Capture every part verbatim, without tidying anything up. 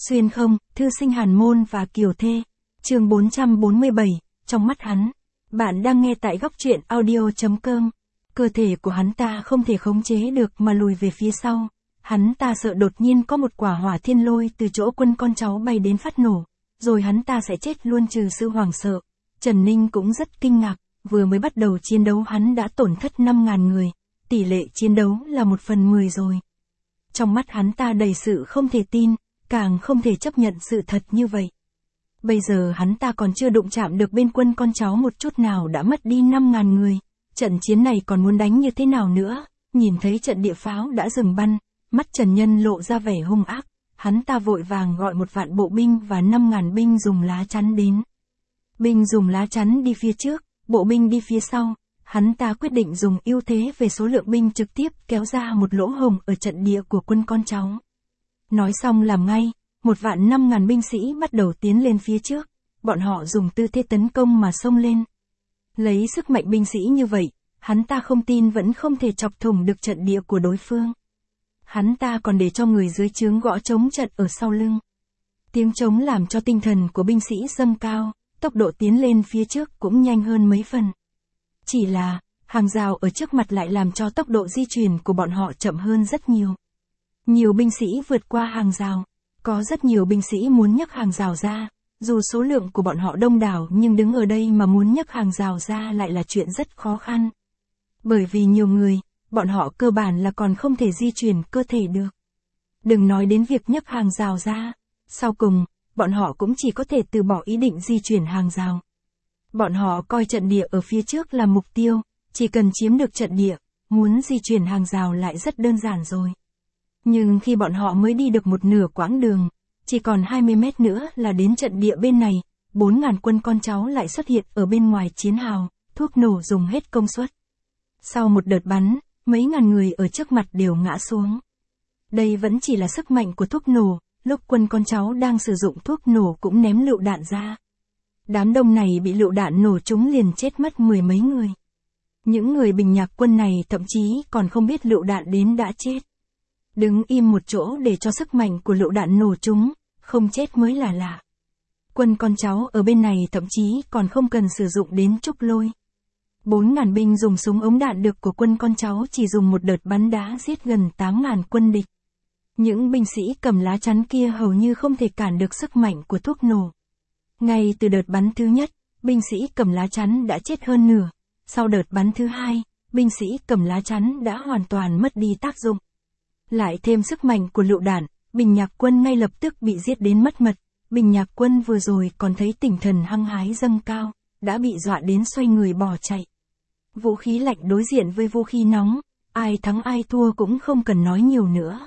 Xuyên không, thư sinh Hàn Môn và Kiều Thê. Chương bốn trăm bốn mươi bảy, trong mắt hắn. Bạn đang nghe tại góc truyện audio.com. Cơ thể của hắn ta không thể khống chế được mà lùi về phía sau. Hắn ta sợ đột nhiên có một quả hỏa thiên lôi từ chỗ quân con cháu bay đến phát nổ. Rồi hắn ta sẽ chết luôn trừ sự hoảng sợ. Trần Ninh cũng rất kinh ngạc, vừa mới bắt đầu chiến đấu hắn đã tổn thất năm ngàn người. Tỷ lệ chiến đấu là một phần mười rồi. Trong mắt hắn ta đầy sự không thể tin, càng không thể chấp nhận sự thật như vậy. Bây giờ hắn ta còn chưa đụng chạm được bên quân con cháu một chút nào đã mất đi năm ngàn người. Trận chiến này còn muốn đánh như thế nào nữa? Nhìn thấy trận địa pháo đã dừng bắn, mắt Trần Nhân lộ ra vẻ hung ác. Hắn ta vội vàng gọi một vạn bộ binh và năm ngàn binh dùng lá chắn đến. Binh dùng lá chắn đi phía trước, bộ binh đi phía sau. Hắn ta quyết định dùng ưu thế về số lượng binh trực tiếp kéo ra một lỗ hổng ở trận địa của quân con cháu. Nói xong làm ngay, một vạn năm ngàn binh sĩ bắt đầu tiến lên phía trước, bọn họ dùng tư thế tấn công mà xông lên. Lấy sức mạnh binh sĩ như vậy, hắn ta không tin vẫn không thể chọc thủng được trận địa của đối phương. Hắn ta còn để cho người dưới trướng gõ trống trận ở sau lưng. Tiếng trống làm cho tinh thần của binh sĩ dâng cao, tốc độ tiến lên phía trước cũng nhanh hơn mấy phần. Chỉ là, hàng rào ở trước mặt lại làm cho tốc độ di chuyển của bọn họ chậm hơn rất nhiều. Nhiều binh sĩ vượt qua hàng rào, có rất nhiều binh sĩ muốn nhấc hàng rào ra, dù số lượng của bọn họ đông đảo nhưng đứng ở đây mà muốn nhấc hàng rào ra lại là chuyện rất khó khăn. Bởi vì nhiều người, bọn họ cơ bản là còn không thể di chuyển cơ thể được. Đừng nói đến việc nhấc hàng rào ra, sau cùng, bọn họ cũng chỉ có thể từ bỏ ý định di chuyển hàng rào. Bọn họ coi trận địa ở phía trước là mục tiêu, chỉ cần chiếm được trận địa, muốn di chuyển hàng rào lại rất đơn giản rồi. Nhưng khi bọn họ mới đi được một nửa quãng đường, chỉ còn hai mươi mét nữa là đến trận địa bên này, bốn ngàn quân con cháu lại xuất hiện ở bên ngoài chiến hào, thuốc nổ dùng hết công suất. Sau một đợt bắn, mấy ngàn người ở trước mặt đều ngã xuống. Đây vẫn chỉ là sức mạnh của thuốc nổ, lúc quân con cháu đang sử dụng thuốc nổ cũng ném lựu đạn ra. Đám đông này bị lựu đạn nổ trúng liền chết mất mười mấy người. Những người bình nhạc quân này thậm chí còn không biết lựu đạn đến đã chết. Đứng im một chỗ để cho sức mạnh của lựu đạn nổ trúng, không chết mới là lạ. Quân con cháu ở bên này thậm chí còn không cần sử dụng đến trúc lôi. Bốn ngàn binh dùng súng ống đạn được của quân con cháu chỉ dùng một đợt bắn đá giết gần tám ngàn quân địch. Những binh sĩ cầm lá chắn kia hầu như không thể cản được sức mạnh của thuốc nổ. Ngay từ đợt bắn thứ nhất, binh sĩ cầm lá chắn đã chết hơn nửa. Sau đợt bắn thứ hai, binh sĩ cầm lá chắn đã hoàn toàn mất đi tác dụng. Lại thêm sức mạnh của lựu đạn, Bình Nhạc quân ngay lập tức bị giết đến mất mật. Bình Nhạc quân vừa rồi còn thấy tinh thần hăng hái dâng cao, đã bị dọa đến xoay người bỏ chạy. Vũ khí lạnh đối diện với vũ khí nóng, ai thắng ai thua cũng không cần nói nhiều nữa.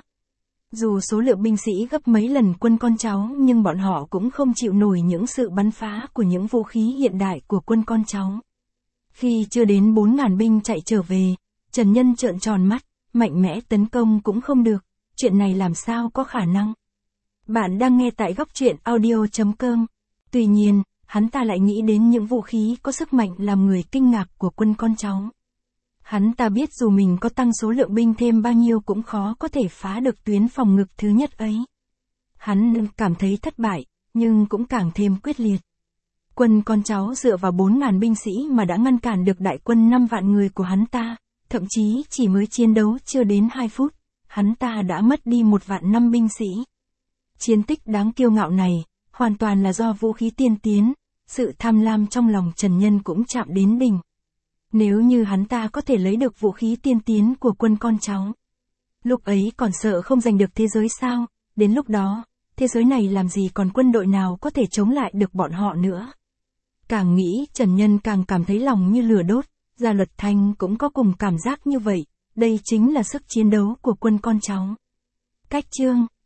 Dù số lượng binh sĩ gấp mấy lần quân con cháu nhưng bọn họ cũng không chịu nổi những sự bắn phá của những vũ khí hiện đại của quân con cháu. Khi chưa đến bốn ngàn binh chạy trở về, Trần Nhân trợn tròn mắt, mạnh mẽ tấn công cũng không được, chuyện này làm sao có khả năng. Bạn đang nghe tại góc truyện audio.com. Tuy nhiên, hắn ta lại nghĩ đến những vũ khí có sức mạnh làm người kinh ngạc của quân con cháu. Hắn ta biết dù mình có tăng số lượng binh thêm bao nhiêu cũng khó có thể phá được tuyến phòng ngự thứ nhất ấy. Hắn cảm thấy thất bại, nhưng cũng càng thêm quyết liệt. Quân con cháu dựa vào bốn ngàn binh sĩ mà đã ngăn cản được đại quân năm vạn người của hắn ta, thậm chí chỉ mới chiến đấu chưa đến hai phút, hắn ta đã mất đi một vạn năm binh sĩ. Chiến tích đáng kiêu ngạo này, hoàn toàn là do vũ khí tiên tiến, sự tham lam trong lòng Trần Nhân cũng chạm đến đỉnh. Nếu như hắn ta có thể lấy được vũ khí tiên tiến của quân con cháu, lúc ấy còn sợ không giành được thế giới sao, đến lúc đó, thế giới này làm gì còn quân đội nào có thể chống lại được bọn họ nữa. Càng nghĩ Trần Nhân càng cảm thấy lòng như lửa đốt, Gia Luật Thanh cũng có cùng cảm giác như vậy, đây chính là sức chiến đấu của quân con cháu. Cách chương